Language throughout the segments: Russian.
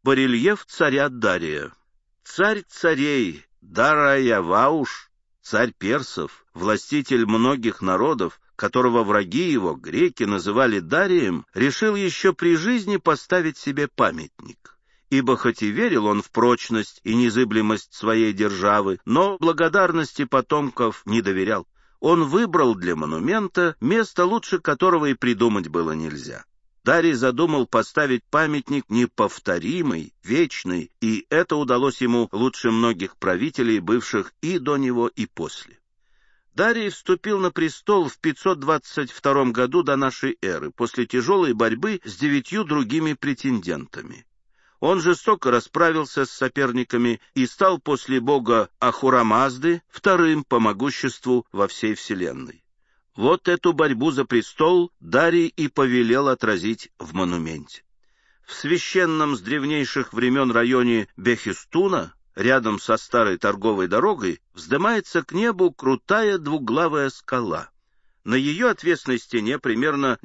Барельеф царя Дария. Царь царей Дараявауш, царь персов, властитель многих народов, которого враги его, греки, называли Дарием, решил еще при жизни поставить себе памятник. Ибо хоть и верил он в прочность и незыблемость своей державы, но благодарности потомков не доверял. Он выбрал для монумента место, лучше которого и придумать было нельзя. Дарий задумал поставить памятник неповторимый, вечный, и это удалось ему лучше многих правителей, бывших и до него, и после. Дарий вступил на престол в 522 году до нашей эры, после тяжелой борьбы с 9 другими претендентами. Он жестоко расправился с соперниками и стал после бога Ахура-Мазды вторым по могуществу во всей вселенной. Вот эту борьбу за престол Дарий и повелел отразить в монументе. В священном с древнейших времен районе Бехистуна, рядом со старой торговой дорогой, вздымается к небу крутая двуглавая скала. На ее отвесной стене примерно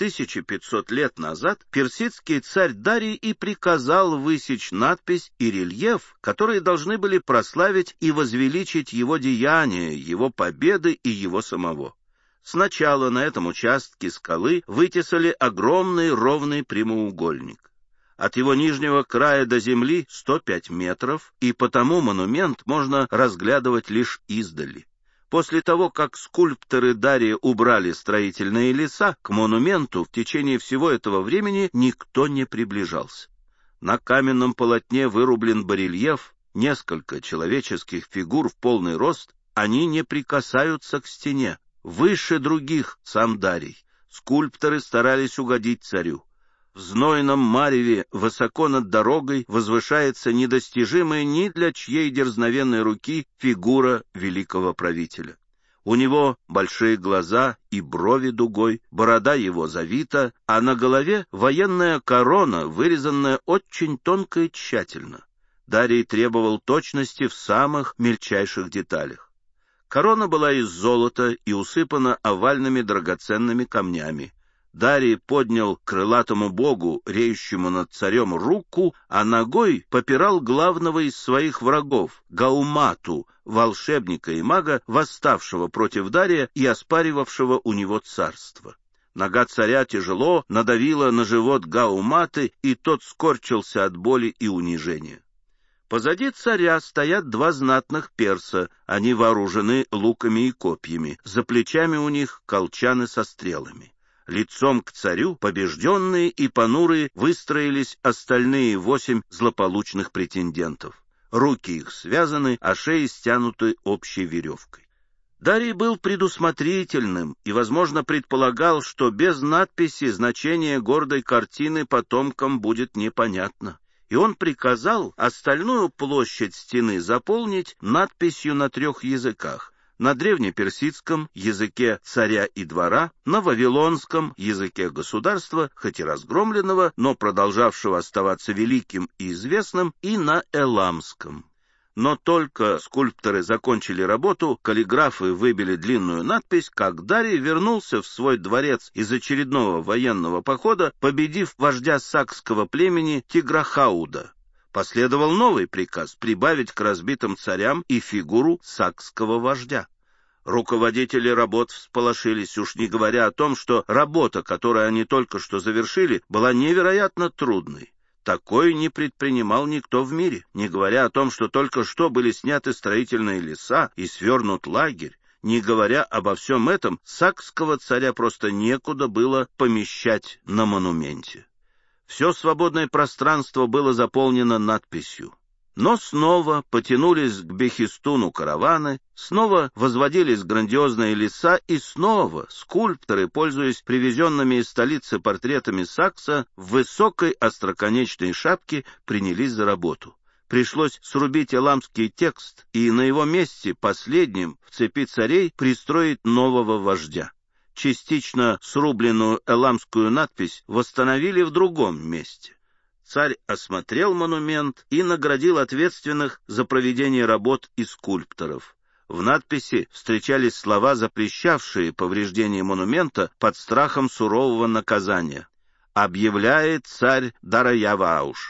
2500 лет назад персидский царь Дарий и приказал высечь надпись и рельеф, которые должны были прославить и возвеличить его деяния, его победы и его самого. Сначала на этом участке скалы вытесали огромный ровный прямоугольник. От его нижнего края до земли 105 метров, и потому монумент можно разглядывать лишь издали. После того, как скульпторы Дария убрали строительные леса, к монументу в течение всего этого времени никто не приближался. На каменном полотне вырублен барельеф, несколько человеческих фигур в полный рост, они не прикасаются к стене. Выше других сам Дарий. Скульпторы старались угодить царю. В знойном мареве высоко над дорогой возвышается недостижимая ни для чьей дерзновенной руки фигура великого правителя. У него большие глаза и брови дугой, борода его завита, а на голове военная корона, вырезанная очень тонко и тщательно. Дарий требовал точности в самых мельчайших деталях. Корона была из золота и усыпана овальными драгоценными камнями. Дарий поднял крылатому богу, реющему над царем, руку, а ногой попирал главного из своих врагов, Гаумату, волшебника и мага, восставшего против Дария и оспаривавшего у него царство. Нога царя тяжело надавила на живот Гауматы, и тот скорчился от боли и унижения. Позади царя стоят 2 знатных перса, они вооружены луками и копьями, за плечами у них колчаны со стрелами. Лицом к царю, побежденные и понурые, выстроились остальные 8 злополучных претендентов. Руки их связаны, а шеи стянуты общей веревкой. Дарий был предусмотрительным и, возможно, предполагал, что без надписи значение гордой картины потомкам будет непонятно. И он приказал остальную площадь стены заполнить надписью на 3 языках: на древнеперсидском языке царя и двора, на вавилонском языке государства, хоть и разгромленного, но продолжавшего оставаться великим и известным, и на эламском. Но только скульпторы закончили работу, каллиграфы выбили длинную надпись, как Дарий вернулся в свой дворец из очередного военного похода, победив вождя сакского племени Тиграхауда. Последовал новый приказ прибавить к разбитым царям и фигуру сакского вождя. Руководители работ всполошились, уж не говоря о том, что работа, которую они только что завершили, была невероятно трудной. Такой не предпринимал никто в мире, не говоря о том, что только что были сняты строительные леса и свернут лагерь. Не говоря обо всем этом, сакского царя просто некуда было помещать на монументе. Все свободное пространство было заполнено надписью. Но снова потянулись к Бехистуну караваны, снова возводились грандиозные леса, и снова скульпторы, пользуясь привезенными из столицы портретами Сакса, в высокой остроконечной шапке принялись за работу. Пришлось срубить эламский текст и на его месте, последним в цепи царей, пристроить нового вождя. Частично срубленную эламскую надпись восстановили в другом месте. Царь осмотрел монумент и наградил ответственных за проведение работ и скульпторов. В надписи встречались слова, запрещавшие повреждение монумента под страхом сурового наказания. «Объявляет царь Дараявауш».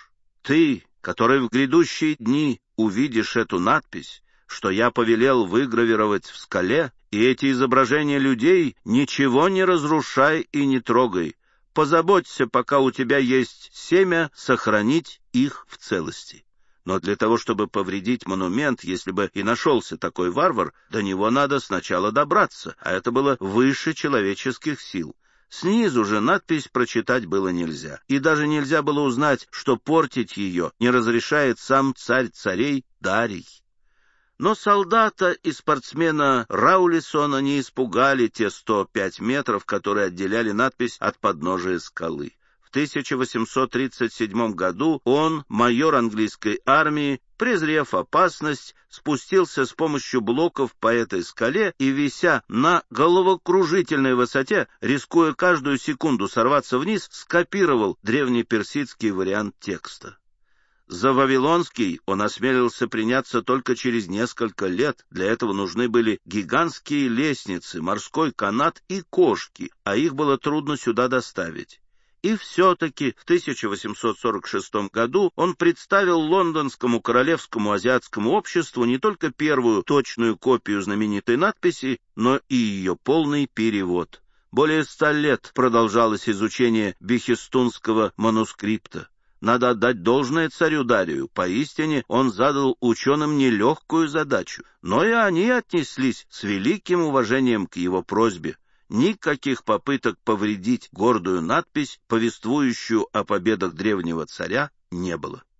Ты, который в грядущие дни увидишь эту надпись, что я повелел выгравировать в скале, и эти изображения людей ничего не разрушай и не трогай. Позаботься, пока у тебя есть семя, сохранить их в целости. Но для того, чтобы повредить монумент, если бы и нашелся такой варвар, до него надо сначала добраться, а это было выше человеческих сил. Снизу же надпись прочитать было нельзя, и даже нельзя было узнать, что портить ее не разрешает сам царь царей Дарий. Но солдата и спортсмена Раулисона не испугали те 105 метров, которые отделяли надпись от подножия скалы. В 1837 году он, майор английской армии, презрев опасность, спустился с помощью блоков по этой скале и, вися на головокружительной высоте, рискуя каждую секунду сорваться вниз, скопировал древнеперсидский вариант текста. За вавилонский он осмелился приняться только через несколько лет. Для этого нужны были гигантские лестницы, морской канат и кошки, а их было трудно сюда доставить. И все-таки в 1846 году он представил Лондонскому Королевскому азиатскому обществу не только первую точную копию знаменитой надписи, но и ее полный перевод. Более 100 лет продолжалось изучение бехистунского манускрипта. Надо отдать должное царю Дарию. Поистине он задал ученым нелегкую задачу, но и они отнеслись с великим уважением к его просьбе. Никаких попыток повредить гордую надпись, повествующую о победах древнего царя, не было.